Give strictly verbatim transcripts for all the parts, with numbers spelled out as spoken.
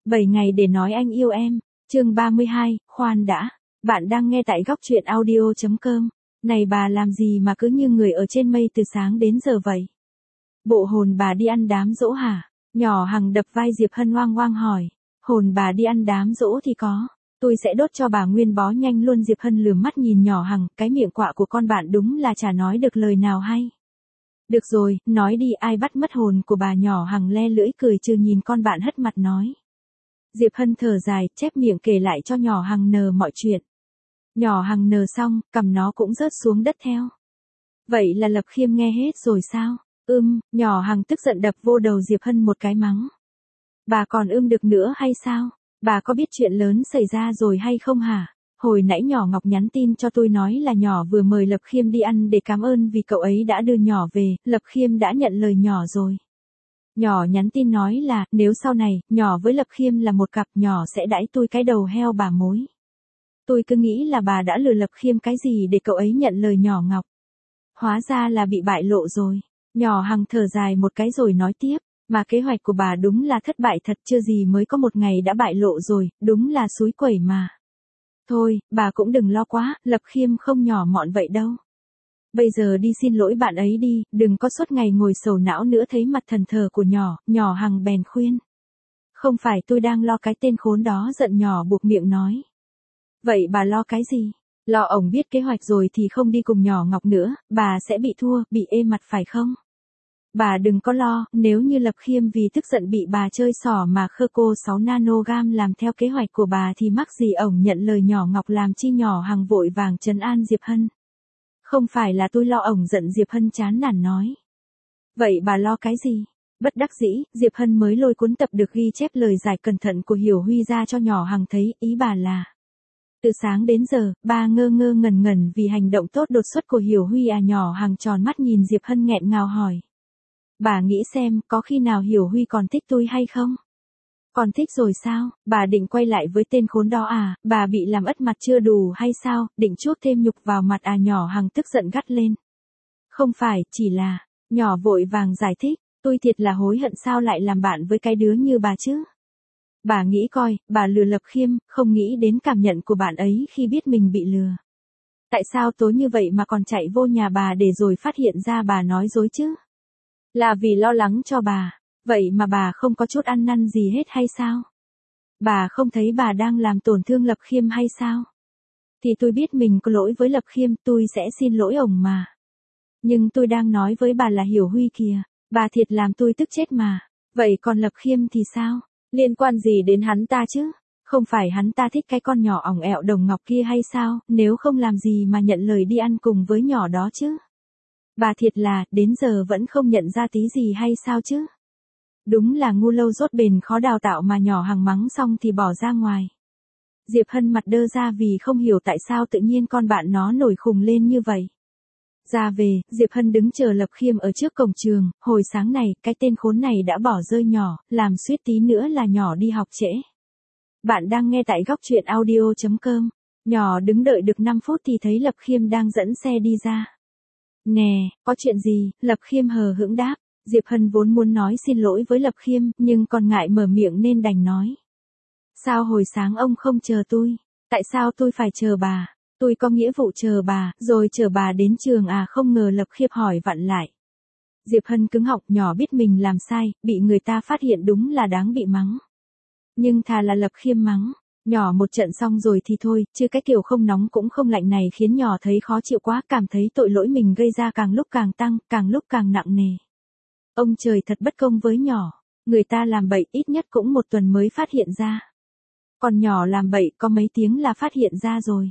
bảy ngày để nói anh yêu em. Chương ba mươi hai, khoan đã. Bạn đang nghe tại góc truyện audio chấm com. Này bà làm gì mà cứ như người ở trên mây từ sáng đến giờ vậy? Bộ hồn bà đi ăn đám giỗ hả? Nhỏ Hằng đập vai Diệp Hân oang oang hỏi. Hồn bà đi ăn đám giỗ thì có. Tôi sẽ đốt cho bà nguyên bó nhanh luôn. Diệp Hân lườm mắt nhìn nhỏ Hằng, cái miệng quạ của con bạn đúng là chả nói được lời nào hay. Được rồi, nói đi, ai bắt mất hồn của bà? Nhỏ Hằng le lưỡi cười trừ nhìn con bạn hất mặt nói. Diệp Hân thở dài, chép miệng kể lại cho nhỏ Hằng nờ mọi chuyện. Nhỏ Hằng nờ xong, cầm nó cũng rớt xuống đất theo. Vậy là Lập Khiêm nghe hết rồi sao? Ưm, nhỏ Hằng tức giận đập vô đầu Diệp Hân một cái mắng. Bà còn ưm được nữa hay sao? Bà có biết chuyện lớn xảy ra rồi hay không hả? Hồi nãy nhỏ Ngọc nhắn tin cho tôi nói là nhỏ vừa mời Lập Khiêm đi ăn để cảm ơn vì cậu ấy đã đưa nhỏ về, Lập Khiêm đã nhận lời nhỏ rồi. Nhỏ nhắn tin nói là, nếu sau này, nhỏ với Lập Khiêm là một cặp, nhỏ sẽ đãi tôi cái đầu heo bà mối. Tôi cứ nghĩ là bà đã lừa Lập Khiêm cái gì để cậu ấy nhận lời nhỏ Ngọc. Hóa ra là bị bại lộ rồi. Nhỏ Hằng thở dài một cái rồi nói tiếp, mà kế hoạch của bà đúng là thất bại thật, chưa gì mới có một ngày đã bại lộ rồi, đúng là xúi quẩy mà. Thôi, bà cũng đừng lo quá, Lập Khiêm không nhỏ mọn vậy đâu. Bây giờ đi xin lỗi bạn ấy đi, đừng có suốt ngày ngồi sầu não nữa. Thấy mặt thần thờ của nhỏ, nhỏ Hằng bèn khuyên. Không phải tôi đang lo cái tên khốn đó, giận nhỏ buộc miệng nói. Vậy bà lo cái gì? Lo ổng biết kế hoạch rồi thì không đi cùng nhỏ Ngọc nữa, bà sẽ bị thua, bị ê mặt phải không? Bà đừng có lo, nếu như Lập Khiêm vì tức giận bị bà chơi xỏ mà khơ cô sáu nanogam làm theo kế hoạch của bà thì mắc gì ổng nhận lời nhỏ Ngọc làm chi? Nhỏ Hằng vội vàng trấn an Diệp Hân. Không phải là tôi lo ổng giận. Diệp Hân chán nản nói. Vậy bà lo cái gì? Bất đắc dĩ, Diệp Hân mới lôi cuốn tập được ghi chép lời giải cẩn thận của Hiểu Huy ra cho nhỏ Hằng thấy, ý bà là. Từ sáng đến giờ, bà ngơ ngơ ngẩn ngẩn vì hành động tốt đột xuất của Hiểu Huy à? Nhỏ Hằng tròn mắt nhìn Diệp Hân nghẹn ngào hỏi. Bà nghĩ xem, có khi nào Hiểu Huy còn thích tôi hay không? Còn thích rồi sao? Bà định quay lại với tên khốn đó à? Bà bị làm ất mặt chưa đủ hay sao? Định chuốc thêm nhục vào mặt à? Nhỏ Hằng tức giận gắt lên. Không phải, chỉ là. Nhỏ vội vàng giải thích. Tôi thiệt là hối hận sao lại làm bạn với cái đứa như bà chứ? Bà nghĩ coi, bà lừa Lập Khiêm, không nghĩ đến cảm nhận của bạn ấy khi biết mình bị lừa. Tại sao tối như vậy mà còn chạy vô nhà bà để rồi phát hiện ra bà nói dối chứ? Là vì lo lắng cho bà. Vậy mà bà không có chút ăn năn gì hết hay sao? Bà không thấy bà đang làm tổn thương Lập Khiêm hay sao? Thì tôi biết mình có lỗi với Lập Khiêm, tôi sẽ xin lỗi ổng mà. Nhưng tôi đang nói với bà là Hiểu Huy kìa. Bà thiệt làm tôi tức chết mà. Vậy còn Lập Khiêm thì sao? Liên quan gì đến hắn ta chứ? Không phải hắn ta thích cái con nhỏ ỏng ẹo Đồng Ngọc kia hay sao? Nếu không làm gì mà nhận lời đi ăn cùng với nhỏ đó chứ? Bà thiệt là, đến giờ vẫn không nhận ra tí gì hay sao chứ? Đúng là ngu lâu dốt bền khó đào tạo mà. Nhỏ Hằng mắng xong thì bỏ ra ngoài. Diệp Hân mặt đơ ra vì không hiểu tại sao tự nhiên con bạn nó nổi khùng lên như vậy. Ra về, Diệp Hân đứng chờ Lập Khiêm ở trước cổng trường. Hồi sáng này, cái tên khốn này đã bỏ rơi nhỏ, làm suýt tí nữa là nhỏ đi học trễ. Bạn đang nghe tại góc truyện audio chấm com. Nhỏ đứng đợi được năm phút thì thấy Lập Khiêm đang dẫn xe đi ra. Nè, có chuyện gì? Lập Khiêm hờ hững đáp. Diệp Hân vốn muốn nói xin lỗi với Lập Khiêm, nhưng còn ngại mở miệng nên đành nói. Sao hồi sáng ông không chờ tôi? Tại sao tôi phải chờ bà? Tôi có nghĩa vụ chờ bà, rồi chờ bà đến trường à? Không ngờ Lập Khiêm hỏi vặn lại. Diệp Hân cứng họng. Nhỏ biết mình làm sai, bị người ta phát hiện đúng là đáng bị mắng. Nhưng thà là Lập Khiêm mắng. Nhỏ một trận xong rồi thì thôi, chứ cái kiểu không nóng cũng không lạnh này khiến nhỏ thấy khó chịu quá, cảm thấy tội lỗi mình gây ra càng lúc càng tăng, càng lúc càng nặng nề. Ông trời thật bất công với nhỏ. Người ta làm bậy ít nhất cũng một tuần mới phát hiện ra. Còn nhỏ làm bậy có mấy tiếng là phát hiện ra rồi.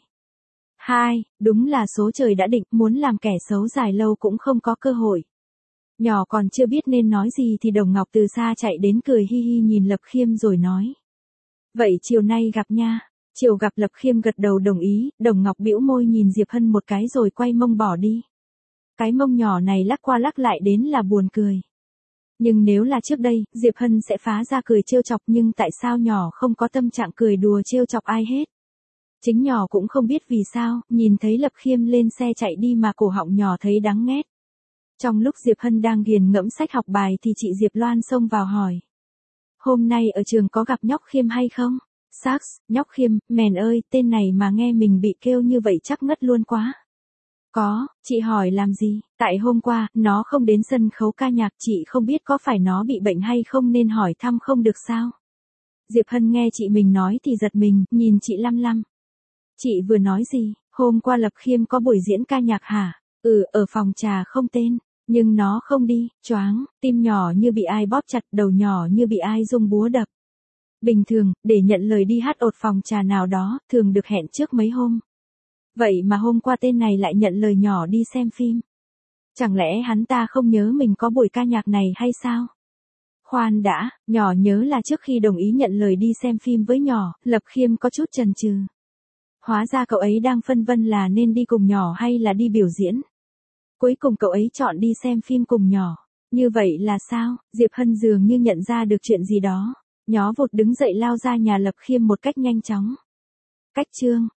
Hai, đúng là số trời đã định, muốn làm kẻ xấu dài lâu cũng không có cơ hội. Nhỏ còn chưa biết nên nói gì thì Đồng Ngọc từ xa chạy đến cười hi hi nhìn Lập Khiêm rồi nói. Vậy chiều nay gặp nha. Chiều gặp. Lập Khiêm gật đầu đồng ý. Đồng Ngọc bĩu môi nhìn Diệp Hân một cái rồi quay mông bỏ đi. Cái mông nhỏ này lắc qua lắc lại đến là buồn cười. Nhưng nếu là trước đây, Diệp Hân sẽ phá ra cười trêu chọc, nhưng tại sao nhỏ không có tâm trạng cười đùa trêu chọc ai hết. Chính nhỏ cũng không biết vì sao, nhìn thấy Lập Khiêm lên xe chạy đi mà cổ họng nhỏ thấy đắng nghét. Trong lúc Diệp Hân đang nghiền ngẫm sách học bài thì chị Diệp Loan xông vào hỏi. hôm nay ở trường có gặp nhóc Khiêm hay không? Sax, nhóc Khiêm, mèn ơi, tên này mà nghe mình bị kêu như vậy chắc ngất luôn quá. Có, chị hỏi làm gì? Tại hôm qua, nó không đến sân khấu ca nhạc, chị không biết có phải nó bị bệnh hay không nên hỏi thăm không được sao? Diệp Hân nghe chị mình nói thì giật mình, nhìn chị lăm lăm. Chị vừa nói gì? Hôm qua Lập Khiêm có buổi diễn ca nhạc hả? Ừ, ở phòng trà không tên. Nhưng nó không đi, choáng, tim nhỏ như bị ai bóp chặt, đầu nhỏ như bị ai dùng búa đập. Bình thường, để nhận lời đi hát ột phòng trà nào đó, thường được hẹn trước mấy hôm. Vậy mà hôm qua tên này lại nhận lời nhỏ đi xem phim. Chẳng lẽ hắn ta không nhớ mình có buổi ca nhạc này hay sao? Khoan đã, nhỏ nhớ là trước khi đồng ý nhận lời đi xem phim với nhỏ, Lập Khiêm có chút chần chừ. Hóa ra cậu ấy đang phân vân là nên đi cùng nhỏ hay là đi biểu diễn. Cuối cùng cậu ấy chọn đi xem phim cùng nhỏ. Như vậy là sao? Diệp Hân dường như nhận ra được chuyện gì đó. Nhó vụt đứng dậy lao ra nhà Lập Khiêm một cách nhanh chóng. Cách chương